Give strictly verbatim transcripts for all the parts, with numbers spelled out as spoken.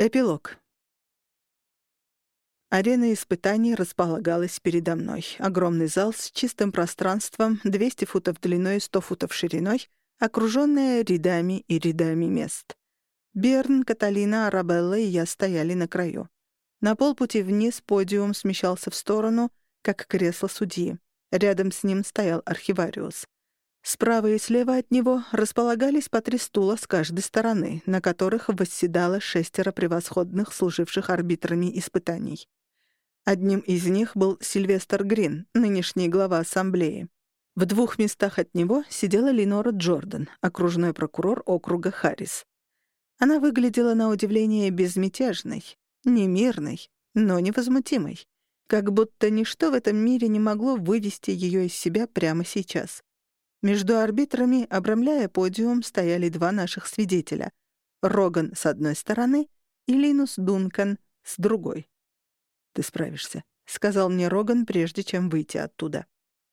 Эпилог. Арена испытаний располагалась передо мной. Огромный зал с чистым пространством, двести футов длиной и сто футов шириной, окружённая рядами и рядами мест. Берн, Каталина, Арабелла и я стояли на краю. На полпути вниз подиум смещался в сторону, как кресло судьи. Рядом с ним стоял архивариус. Справа и слева от него располагались по три стула с каждой стороны, на которых восседало шестеро превосходных, служивших арбитрами испытаний. Одним из них был Сильвестр Грин, нынешний глава ассамблеи. В двух местах от него сидела Ленора Джордан, окружной прокурор округа Харрис. Она выглядела на удивление безмятежной, не мирной, но невозмутимой, как будто ничто в этом мире не могло вывести ее из себя прямо сейчас. Между арбитрами, обрамляя подиум, стояли два наших свидетеля — Роган с одной стороны и Линус Дункан с другой. «Ты справишься», — сказал мне Роган, прежде чем выйти оттуда.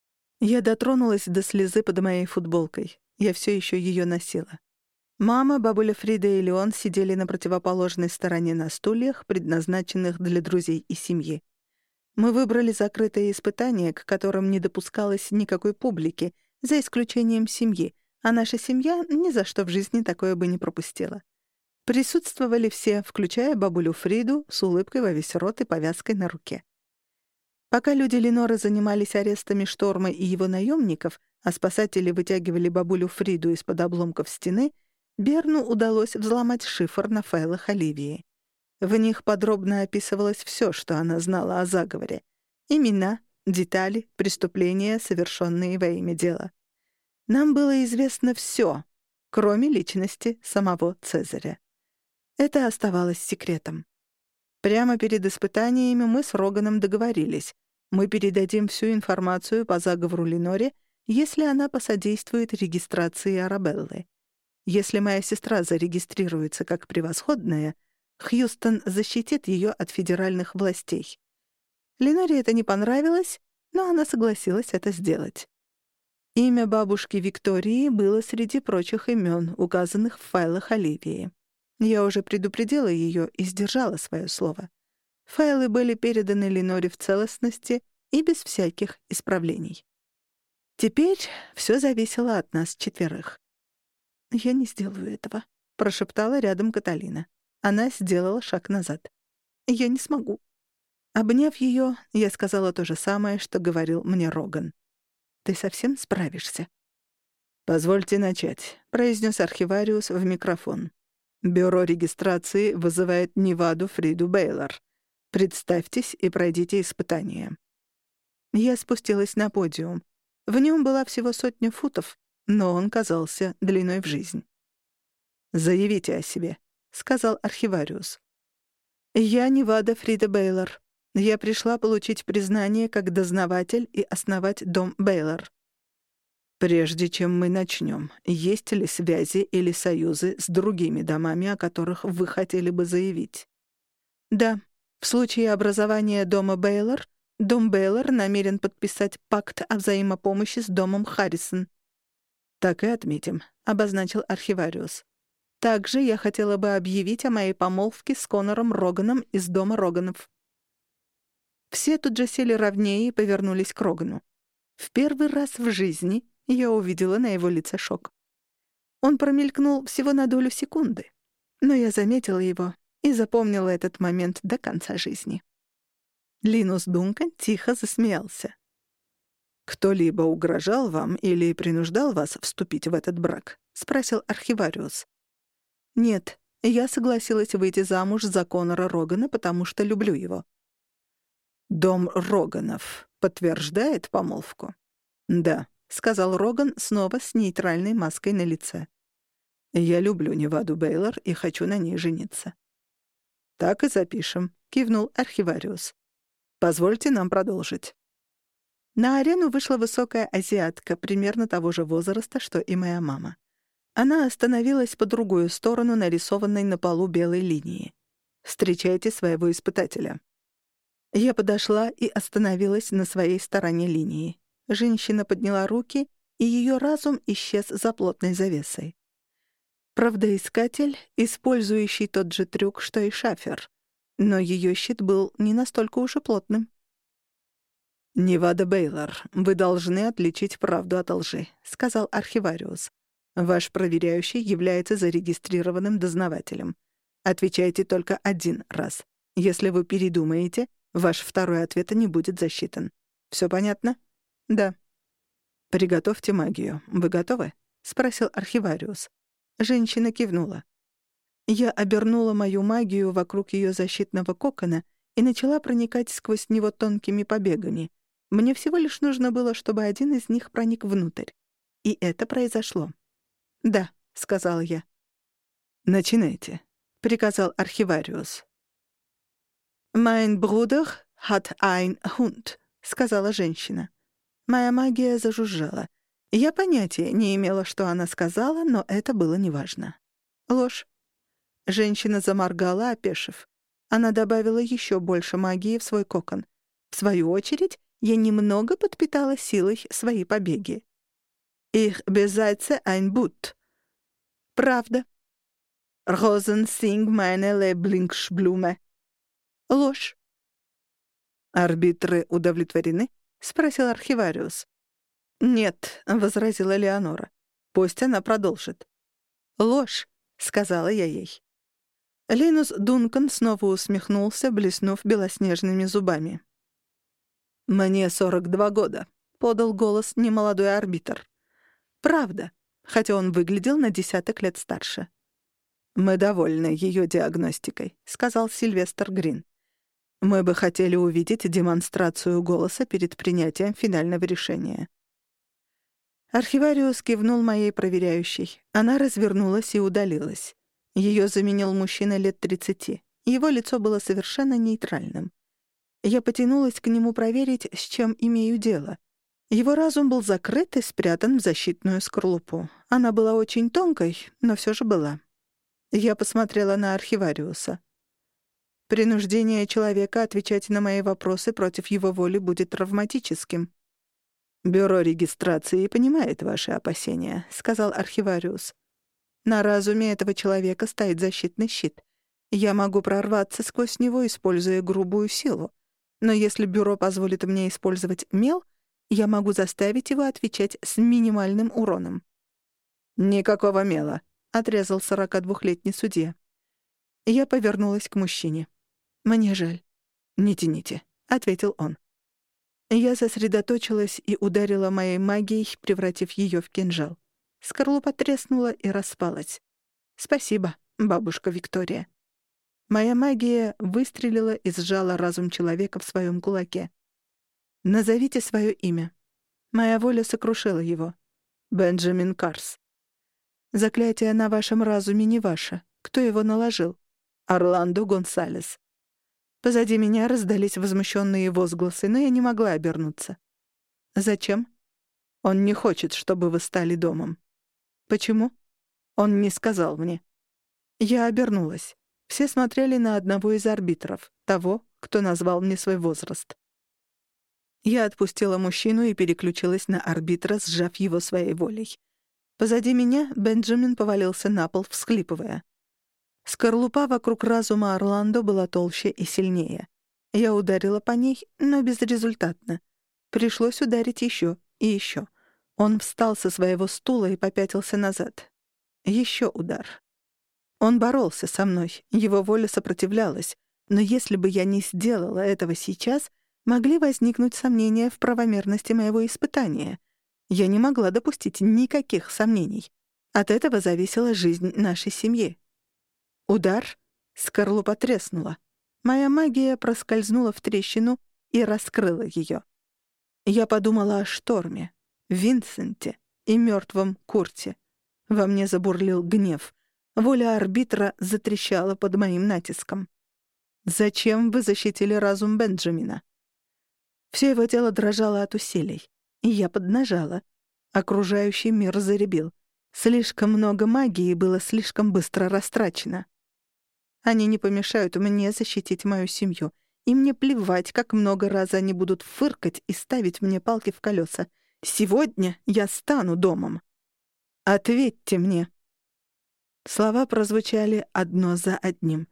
Я дотронулась до слезы под моей футболкой. Я все еще ее носила. Мама, бабуля Фрида и Леон сидели на противоположной стороне на стульях, предназначенных для друзей и семьи. Мы выбрали закрытое испытание, к которым не допускалось никакой публики, за исключением семьи, а наша семья ни за что в жизни такое бы не пропустила. Присутствовали все, включая бабулю Фриду, с улыбкой во весь рот и повязкой на руке. Пока люди Леноры занимались арестами Шторма и его наемников, а спасатели вытягивали бабулю Фриду из-под обломков стены, Берну удалось взломать шифр на файлах Оливии. В них подробно описывалось все, что она знала о заговоре. Имена, детали, преступления, совершенные во имя дела. Нам было известно все, кроме личности самого Цезаря. Это оставалось секретом. Прямо перед испытаниями мы с Роганом договорились. Мы передадим всю информацию по заговору Леноре, если она посодействует регистрации Арабеллы. Если моя сестра зарегистрируется как превосходная, Хьюстон защитит ее от федеральных властей. Леноре это не понравилось, но она согласилась это сделать. Имя бабушки Виктории было среди прочих имен, указанных в файлах Оливии. Я уже предупредила ее и сдержала свое слово. Файлы были переданы Леноре в целостности и без всяких исправлений. Теперь все зависело от нас четверых. «Я не сделаю этого», — прошептала рядом Каталина. Она сделала шаг назад. «Я не смогу». Обняв ее, я сказала то же самое, что говорил мне Роган. «Ты совсем справишься?» «Позвольте начать», — произнес архивариус в микрофон. «Бюро регистрации вызывает Неваду Фриду Бейлор. Представьтесь и пройдите испытание». Я спустилась на подиум. В нем была всего сотня футов, но он казался длиной в жизнь. «Заявите о себе», — сказал архивариус. «Я Невада Фрида Бейлор. Я пришла получить признание как дознаватель и основать дом Бейлор». «Прежде чем мы начнем, есть ли связи или союзы с другими домами, о которых вы хотели бы заявить?» «Да. В случае образования дома Бейлор, дом Бейлор намерен подписать пакт о взаимопомощи с домом Харрисон». «Так и отметим», — обозначил архивариус. «Также я хотела бы объявить о моей помолвке с Конором Роганом из дома Роганов». Все тут же сели ровнее и повернулись к Рогану. В первый раз в жизни я увидела на его лице шок. Он промелькнул всего на долю секунды, но я заметила его и запомнила этот момент до конца жизни. Линус Дункан тихо засмеялся. «Кто-либо угрожал вам или принуждал вас вступить в этот брак?» — спросил архивариус. «Нет, я согласилась выйти замуж за Конора Рогана, потому что люблю его». «Дом Роганов подтверждает помолвку?» «Да», — сказал Роган снова с нейтральной маской на лице. «Я люблю Неваду Бейлор и хочу на ней жениться». «Так и запишем», — кивнул архивариус. «Позвольте нам продолжить». На арену вышла высокая азиатка, примерно того же возраста, что и моя мама. Она остановилась по другую сторону нарисованной на полу белой линии. «Встречайте своего испытателя». Я подошла и остановилась на своей стороне линии. Женщина подняла руки, и ее разум исчез за плотной завесой. Правдоискатель, использующий тот же трюк, что и Шафер. Но ее щит был не настолько уж и плотным. «Невада Бейлор, вы должны отличить правду от лжи», — сказал архивариус. «Ваш проверяющий является зарегистрированным дознавателем. Отвечайте только один раз. Если вы передумаете, ваш второй ответ не будет засчитан. Все понятно?» «Да». «Приготовьте магию. Вы готовы?» — спросил архивариус. Женщина кивнула. Я обернула мою магию вокруг ее защитного кокона и начала проникать сквозь него тонкими побегами. Мне всего лишь нужно было, чтобы один из них проник внутрь. И это произошло. «Да», — сказала я. «Начинайте», — приказал архивариус. «Mein Bruder hat ein Hund», — сказала женщина. Моя магия зажужжала. Я понятия не имела, что она сказала, но это было неважно. Ложь. Женщина заморгала, опешив. Она добавила еще больше магии в свой кокон. В свою очередь, я немного подпитала силой свои побеги. «Ich besitze ein Boot». Правда. «Rosen sind meine Lieblingsblume». Ложь. «Арбитры удовлетворены?» — спросил архивариус. «Нет», — возразила Леонора. «Пусть она продолжит». «Ложь», — сказала я ей. Линус Дункан снова усмехнулся, блеснув белоснежными зубами. «Мне сорок два года», — подал голос немолодой арбитр. «Правда», хотя он выглядел на десяток лет старше. «Мы довольны ее диагностикой», — сказал Сильвестр Грин. «Мы бы хотели увидеть демонстрацию голоса перед принятием финального решения». Архивариус кивнул моей проверяющей. Она развернулась и удалилась. Ее заменил мужчина лет тридцати. Его лицо было совершенно нейтральным. Я потянулась к нему проверить, с чем имею дело. Его разум был закрыт и спрятан в защитную скорлупу. Она была очень тонкой, но все же была. Я посмотрела на архивариуса. Принуждение человека отвечать на мои вопросы против его воли будет травматическим. «Бюро регистрации понимает ваши опасения», — сказал архивариус. «На разуме этого человека стоит защитный щит. Я могу прорваться сквозь него, используя грубую силу. Но если бюро позволит мне использовать мел, я могу заставить его отвечать с минимальным уроном». «Никакого мела», — отрезал сорокадвухлетний судья. Я повернулась к мужчине. «Мне жаль». «Не тяните», — ответил он. Я сосредоточилась и ударила моей магией, превратив ее в кинжал. Скорлупа треснула и распалась. «Спасибо, бабушка Виктория». Моя магия выстрелила и сжала разум человека в своем кулаке. «Назовите свое имя». Моя воля сокрушила его. «Бенджамин Карс». «Заклятие на вашем разуме не ваше. Кто его наложил?» «Орландо Гонсалес». Позади меня раздались возмущенные возгласы, но я не могла обернуться. «Зачем?» «Он не хочет, чтобы вы стали домом». «Почему?» «Он не сказал мне». Я обернулась. Все смотрели на одного из арбитров, того, кто назвал мне свой возраст. Я отпустила мужчину и переключилась на арбитра, сжав его своей волей. Позади меня Бенджамин повалился на пол, всхлипывая. Скорлупа вокруг разума Орландо была толще и сильнее. Я ударила по ней, но безрезультатно. Пришлось ударить еще и еще. Он встал со своего стула и попятился назад. Еще удар. Он боролся со мной, его воля сопротивлялась, но если бы я не сделала этого сейчас, могли возникнуть сомнения в правомерности моего испытания. Я не могла допустить никаких сомнений. От этого зависела жизнь нашей семьи. Удар, скорлупа треснула. Моя магия проскользнула в трещину и раскрыла ее. Я подумала о Шторме, Винсенте и мертвом Курте. Во мне забурлил гнев. Воля арбитра затрещала под моим натиском. «Зачем вы защитили разум Бенджамина?» Все его тело дрожало от усилий, и я поднажала. Окружающий мир заребил. Слишком много магии было слишком быстро растрачено. Они не помешают мне защитить мою семью. И мне плевать, как много раз они будут фыркать и ставить мне палки в колеса. Сегодня я стану домом. Ответьте мне. Слова прозвучали одно за одним.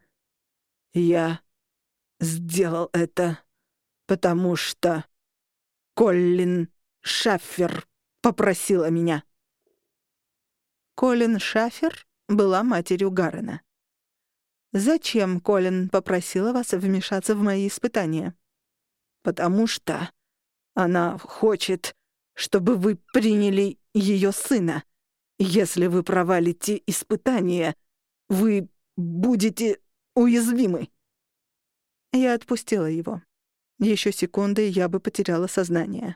«Я сделал это, потому что Коллин Шаффер попросила меня». Колин Шаффер была матерью Гаррена. «Зачем Колин попросила вас вмешаться в мои испытания?» «Потому что она хочет, чтобы вы приняли ее сына. Если вы провалите испытание, вы будете уязвимы». Я отпустила его. Еще секунды, и я бы потеряла сознание.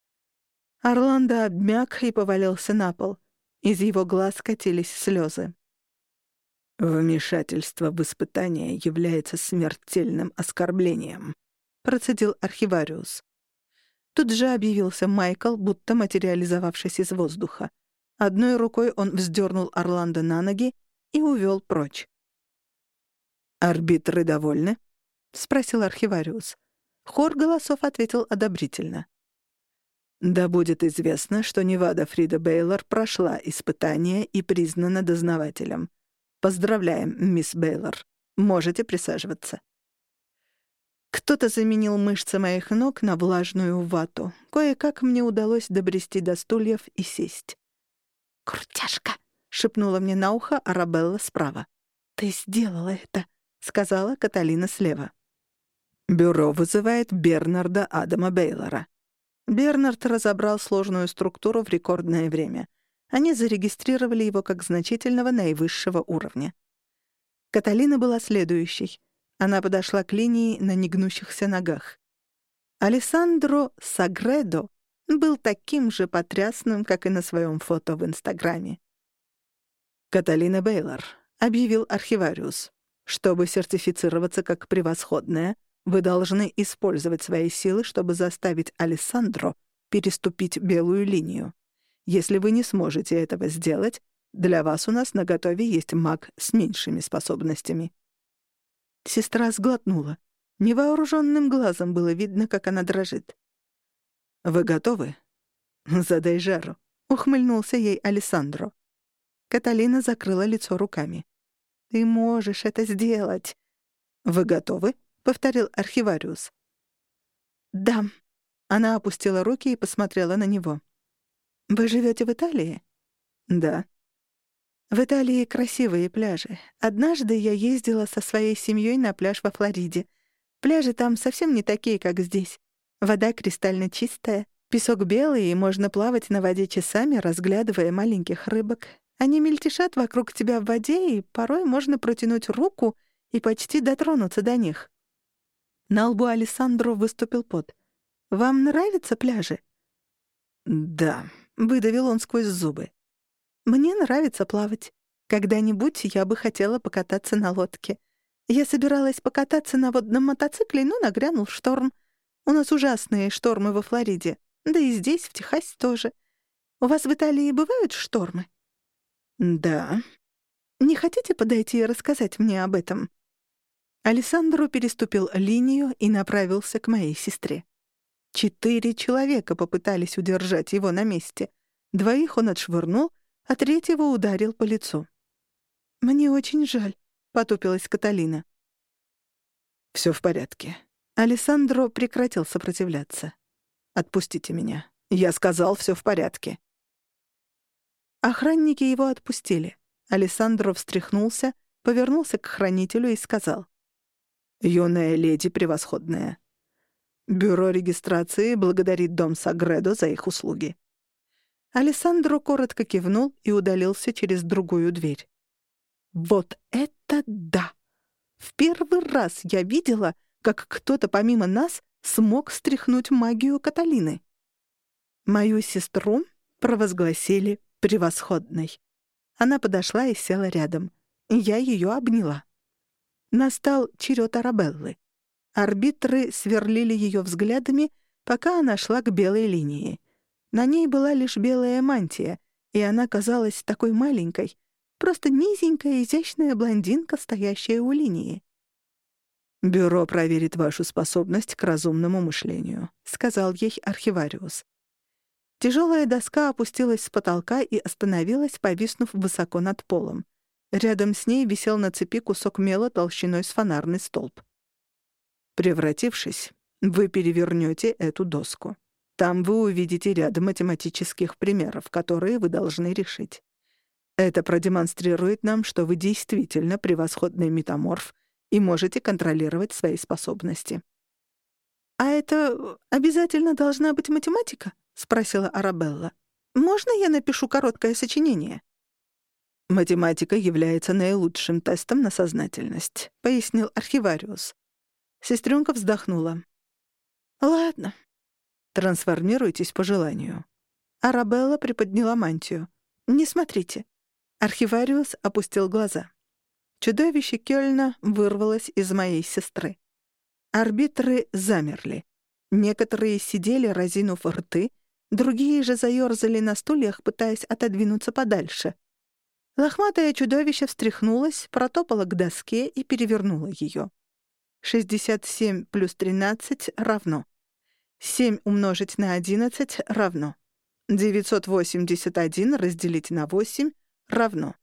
Орландо обмяк и повалился на пол. Из его глаз катились слезы. «Вмешательство в испытание является смертельным оскорблением», — процедил архивариус. Тут же объявился Майкл, будто материализовавшись из воздуха. Одной рукой он вздернул Орландо на ноги и увел прочь. «Арбитры довольны?» — спросил архивариус. Хор голосов ответил одобрительно. «Да будет известно, что Невада Фрида Бейлор прошла испытание и признана дознавателем. Поздравляем, мисс Бейлор. Можете присаживаться». Кто-то заменил мышцы моих ног на влажную вату. Кое-как мне удалось добрести до стульев и сесть. «Крутяшка!» — шепнула мне на ухо Арабелла справа. «Ты сделала это!» — сказала Каталина слева. «Бюро вызывает Бернарда Адама Бейлора». Бернард разобрал сложную структуру в рекордное время. Они зарегистрировали его как значительного наивысшего уровня. Каталина была следующей. Она подошла к линии на негнущихся ногах. Алессандро Сагредо был таким же потрясным, как и на своем фото в Инстаграме. «Каталина Бейлор», — объявил архивариус. «Чтобы сертифицироваться как превосходная, вы должны использовать свои силы, чтобы заставить Алессандро переступить белую линию. Если вы не сможете этого сделать, для вас у нас наготове есть маг с меньшими способностями». Сестра сглотнула. Невооруженным глазом было видно, как она дрожит. «Вы готовы?» «Задай жару», — ухмыльнулся ей Алессандро. Каталина закрыла лицо руками. «Ты можешь это сделать». «Вы готовы?» — повторил архивариус. «Да». Она опустила руки и посмотрела на него. «Вы живете в Италии?» «Да». «В Италии красивые пляжи. Однажды я ездила со своей семьей на пляж во Флориде. Пляжи там совсем не такие, как здесь. Вода кристально чистая, песок белый, и можно плавать на воде часами, разглядывая маленьких рыбок. Они мельтешат вокруг тебя в воде, и порой можно протянуть руку и почти дотронуться до них». На лбу Алессандро выступил пот. «Вам нравятся пляжи?» «Да», — выдавил он сквозь зубы. «Мне нравится плавать. Когда-нибудь я бы хотела покататься на лодке. Я собиралась покататься на водном мотоцикле, но нагрянул шторм. У нас ужасные штормы во Флориде. Да и здесь, в Техасе тоже. У вас в Италии бывают штормы?» «Да». «Не хотите подойти и рассказать мне об этом?» Алессандро переступил линию и направился к моей сестре. Четыре человека попытались удержать его на месте. Двоих он отшвырнул, а третьего ударил по лицу. «Мне очень жаль», — потупилась Каталина. «Всё в порядке». Алессандро прекратил сопротивляться. «Отпустите меня. Я сказал, всё в порядке». Охранники его отпустили. Алессандро встряхнулся, повернулся к хранителю и сказал: «Юная леди превосходная. Бюро регистрации благодарит дом Сагредо за их услуги». Алессандро коротко кивнул и удалился через другую дверь. Вот это да! В первый раз я видела, как кто-то помимо нас смог стряхнуть магию Каталины. Мою сестру провозгласили превосходной. Она подошла и села рядом. Я ее обняла. Настал черед Арабеллы. Арбитры сверлили ее взглядами, пока она шла к белой линии. На ней была лишь белая мантия, и она казалась такой маленькой, просто низенькая, изящная блондинка, стоящая у линии. «Бюро проверит вашу способность к разумному мышлению», — сказал ей архивариус. Тяжелая доска опустилась с потолка и остановилась, повиснув высоко над полом. Рядом с ней висел на цепи кусок мела толщиной с фонарный столб. Превратившись, вы перевернете эту доску. Там вы увидите ряд математических примеров, которые вы должны решить. Это продемонстрирует нам, что вы действительно превосходный метаморф и можете контролировать свои способности. «А это обязательно должна быть математика?» — спросила Арабелла. «Можно я напишу короткое сочинение?» «Математика является наилучшим тестом на сознательность», — пояснил архивариус. Сестренка вздохнула. «Ладно. Трансформируйтесь по желанию». Арабелла приподняла мантию. «Не смотрите». Архивариус опустил глаза. Чудовище Кёльна вырвалось из моей сестры. Арбитры замерли. Некоторые сидели, разинув рты, другие же заёрзали на стульях, пытаясь отодвинуться подальше. Лохматое чудовище встряхнулось, протопало к доске и перевернуло её. шестьдесят семь плюс тринадцать равно. семь умножить на одиннадцать равно. девятьсот восемьдесят один разделить на восемь равно.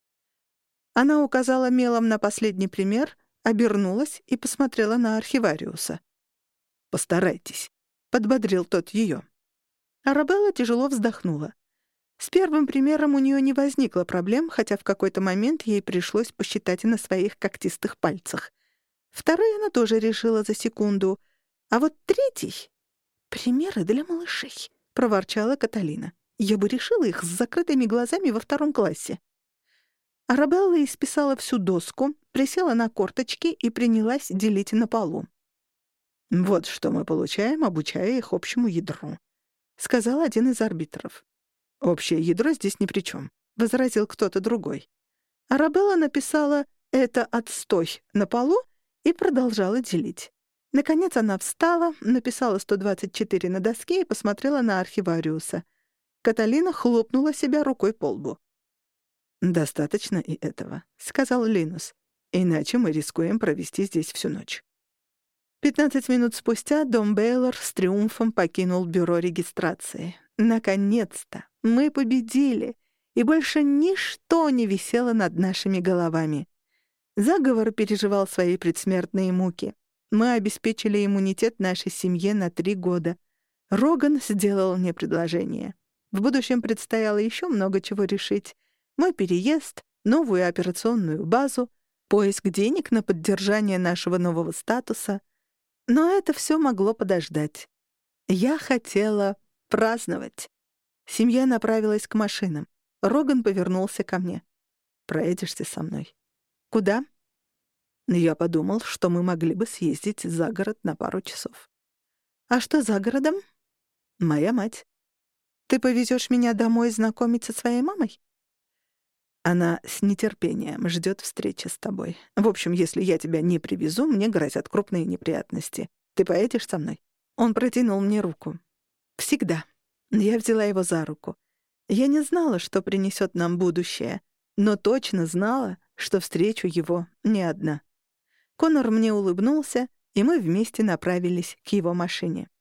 Она указала мелом на последний пример, обернулась и посмотрела на архивариуса. «Постарайтесь», — подбодрил тот её. Арабелла тяжело вздохнула. С первым примером у неё не возникло проблем, хотя в какой-то момент ей пришлось посчитать на своих когтистых пальцах. Второй она тоже решила за секунду. А вот третий... «Примеры для малышей», — проворчала Каталина. «Я бы решила их с закрытыми глазами во втором классе». Арабелла исписала всю доску, присела на корточки и принялась делить на полу. «Вот что мы получаем, обучая их общему ядру», — сказал один из арбитров. «Общее ядро здесь ни при чем», — возразил кто-то другой. Арабелла написала «это отстой» на полу и продолжала делить. Наконец она встала, написала сто двадцать четыре на доске и посмотрела на архивариуса. Каталина хлопнула себя рукой по лбу. «Достаточно и этого», — сказал Линус. «Иначе мы рискуем провести здесь всю ночь». Пятнадцать минут спустя Дом Бейлор с триумфом покинул бюро регистрации. Наконец-то! Мы победили! И больше ничто не висело над нашими головами. Заговор переживал свои предсмертные муки. Мы обеспечили иммунитет нашей семье на три года. Роган сделал мне предложение. В будущем предстояло еще много чего решить. Мой переезд, новую операционную базу, поиск денег на поддержание нашего нового статуса. Но это все могло подождать. Я хотела праздновать. Семья направилась к машинам. Роган повернулся ко мне. «Проедешься со мной?» «Куда?» Я подумал, что мы могли бы съездить за город на пару часов. «А что за городом?» «Моя мать». «Ты повезешь меня домой знакомить со своей мамой?» «Она с нетерпением ждет встречи с тобой. В общем, если я тебя не привезу, мне грозят крупные неприятности. Ты поедешь со мной?» Он протянул мне руку. «Всегда». Я взяла его за руку. Я не знала, что принесет нам будущее, но точно знала, что встречу его не одна. Конор мне улыбнулся, и мы вместе направились к его машине.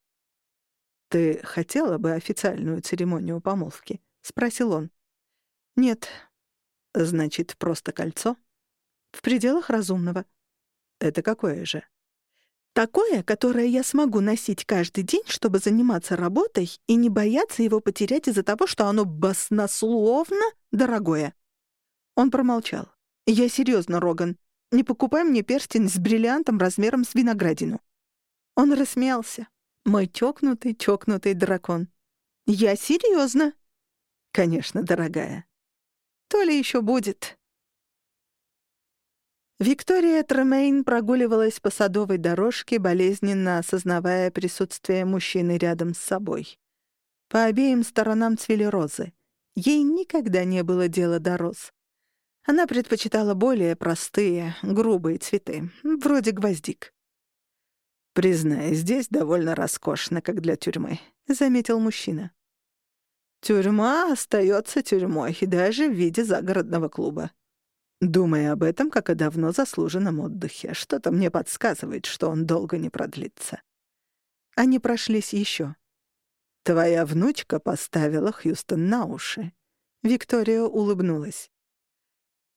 «Ты хотела бы официальную церемонию помолвки?» — спросил он. «Нет». «Значит, просто кольцо?» «В пределах разумного». «Это какое же?» «Такое, которое я смогу носить каждый день, чтобы заниматься работой и не бояться его потерять из-за того, что оно баснословно дорогое». Он промолчал. «Я серьезно, Роган. Не покупай мне перстень с бриллиантом размером с виноградину». Он рассмеялся. Мой чокнутый, чокнутый дракон. «Я серьезно». «Конечно, дорогая. То ли еще будет». Виктория Тремейн прогуливалась по садовой дорожке, болезненно осознавая присутствие мужчины рядом с собой. По обеим сторонам цвели розы. Ей никогда не было дела до роз. Она предпочитала более простые, грубые цветы, вроде гвоздик. «Признай, здесь довольно роскошно, как для тюрьмы», — заметил мужчина. «Тюрьма остается тюрьмой, даже в виде загородного клуба. Думая об этом, как о давно заслуженном отдыхе, что-то мне подсказывает, что он долго не продлится». Они прошлись еще. «Твоя внучка поставила Хьюстон на уши». Виктория улыбнулась.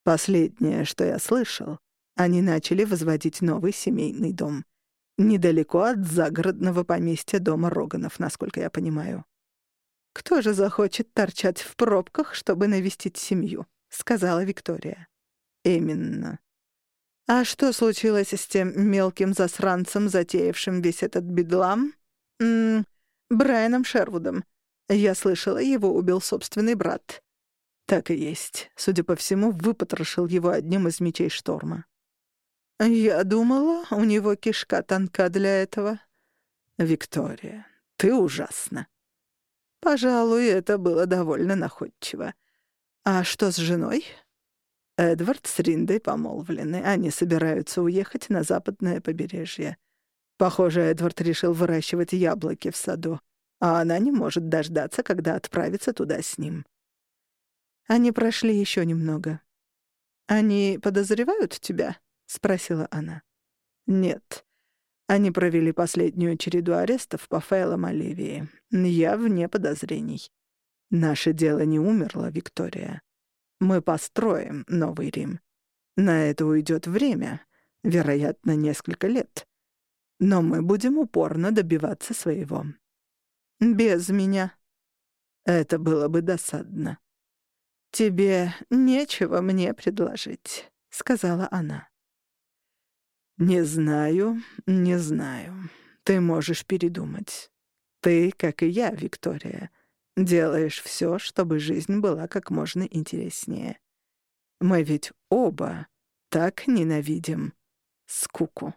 Последнее, что я слышал, они начали возводить новый семейный дом. Недалеко от загородного поместья дома Роганов, насколько я понимаю. «Кто же захочет торчать в пробках, чтобы навестить семью?» — сказала Виктория. «Именно. А что случилось с тем мелким засранцем, затеявшим весь этот бедлам? М-м, Брайаном Шервудом. Я слышала, его убил собственный брат». «Так и есть. Судя по всему, выпотрошил его одним из мечей шторма». «Я думала, у него кишка тонка для этого». «Виктория, ты ужасна». «Пожалуй, это было довольно находчиво. А что с женой?» Эдвард с Риндой помолвлены. Они собираются уехать на западное побережье. Похоже, Эдвард решил выращивать яблоки в саду, а она не может дождаться, когда отправится туда с ним. Они прошли еще немного. «Они подозревают тебя?» — спросила она. «Нет. Они провели последнюю череду арестов по файлам Оливии. Я вне подозрений. Наше дело не умерло, Виктория. Мы построим Новый Рим. На это уйдет время, вероятно, несколько лет. Но мы будем упорно добиваться своего. Без меня. Это было бы досадно. «Тебе нечего мне предложить», — сказала она. «Не знаю, не знаю. Ты можешь передумать. Ты, как и я, Виктория, делаешь все, чтобы жизнь была как можно интереснее. Мы ведь оба так ненавидим скуку».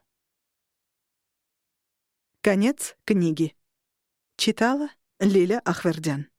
Конец книги. Читала Лиля Ахвердян.